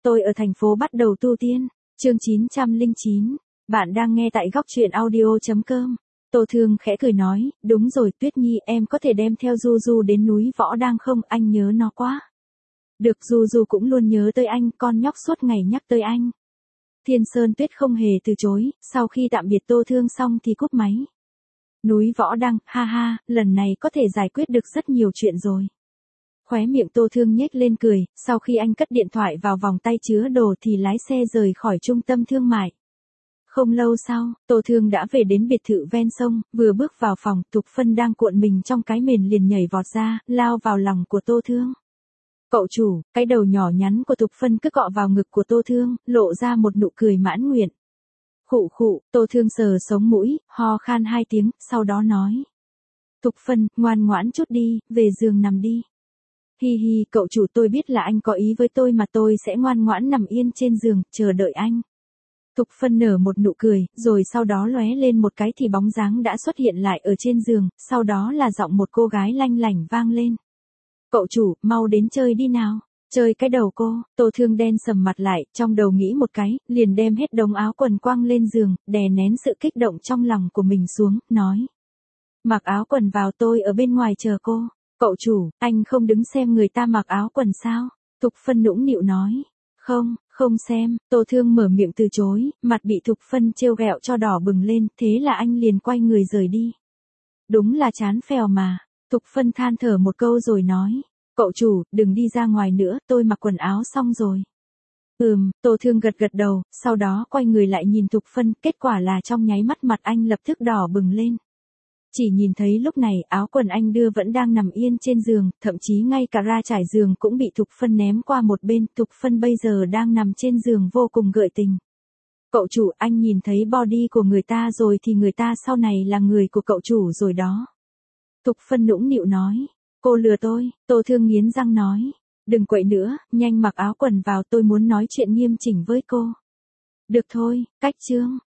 tôi ở thành phố bắt đầu tu tiên. Chương 909. Bạn đang nghe tại góc truyện audio.com. Tô Thương khẽ cười nói, đúng rồi Tuyết Nhi, em có thể đem theo Du Du đến núi Võ Đang không, anh nhớ nó quá. Được, Du Du cũng luôn nhớ tới anh, con nhóc suốt ngày nhắc tới anh. Thiên Sơn Tuyết không hề từ chối, sau khi tạm biệt Tô Thương xong thì cúp máy. Núi Võ Đăng, ha ha, lần này có thể giải quyết được rất nhiều chuyện rồi. Khóe miệng Tô Thương nhếch lên cười, sau khi anh cất điện thoại vào vòng tay chứa đồ thì lái xe rời khỏi trung tâm thương mại. Không lâu sau, Tô Thương đã về đến biệt thự ven sông, vừa bước vào phòng, Thục Phân đang cuộn mình trong cái mền liền nhảy vọt ra, lao vào lòng của Tô Thương. Cậu chủ, cái đầu nhỏ nhắn của Thục Phân cứ cọ vào ngực của Tô Thương, lộ ra một nụ cười mãn nguyện. Khụ khụ, Tô Thương sờ sống mũi, ho khan 2 tiếng, sau đó nói. Thục Phân, ngoan ngoãn chút đi, về giường nằm đi. Hi hi, cậu chủ, tôi biết là anh có ý với tôi mà tôi sẽ ngoan ngoãn nằm yên trên giường, chờ đợi anh. Thục Phân nở một nụ cười, rồi sau đó lóe lên một cái thì bóng dáng đã xuất hiện lại ở trên giường, sau đó là giọng một cô gái lanh lảnh vang lên. Cậu chủ, mau đến chơi đi nào. Chơi cái đầu cô. Tô Thương đen sầm mặt lại, trong đầu nghĩ một cái, liền đem hết đống áo quần quăng lên giường, đè nén sự kích động trong lòng của mình xuống, nói. Mặc áo quần vào, tôi ở bên ngoài chờ cô. Cậu chủ, anh không đứng xem người ta mặc áo quần sao? Thục Phân nũng nịu nói. Không xem. Tô Thương mở miệng từ chối, mặt bị Thục Phân trêu ghẹo cho đỏ bừng lên, thế là anh liền quay người rời đi. Đúng là chán phèo mà. Thục Phân than thở một câu rồi nói. Cậu chủ, đừng đi ra ngoài nữa, tôi mặc quần áo xong rồi. Tô Thương gật gật đầu, sau đó quay người lại nhìn Thục Phân, kết quả là trong nháy mắt mặt anh lập tức đỏ bừng lên. Chỉ nhìn thấy lúc này áo quần anh đưa vẫn đang nằm yên trên giường, thậm chí ngay cả ra trải giường cũng bị Thục Phân ném qua một bên, Thục Phân bây giờ đang nằm trên giường vô cùng gợi tình. Cậu chủ, anh nhìn thấy body của người ta rồi thì người ta sau này là người của cậu chủ rồi đó. Thục Phân nũng nịu nói. Cô lừa tôi, Tô Thương nghiến răng nói. Đừng quậy nữa, nhanh mặc áo quần vào, tôi muốn nói chuyện nghiêm chỉnh với cô. Được thôi, cách chương.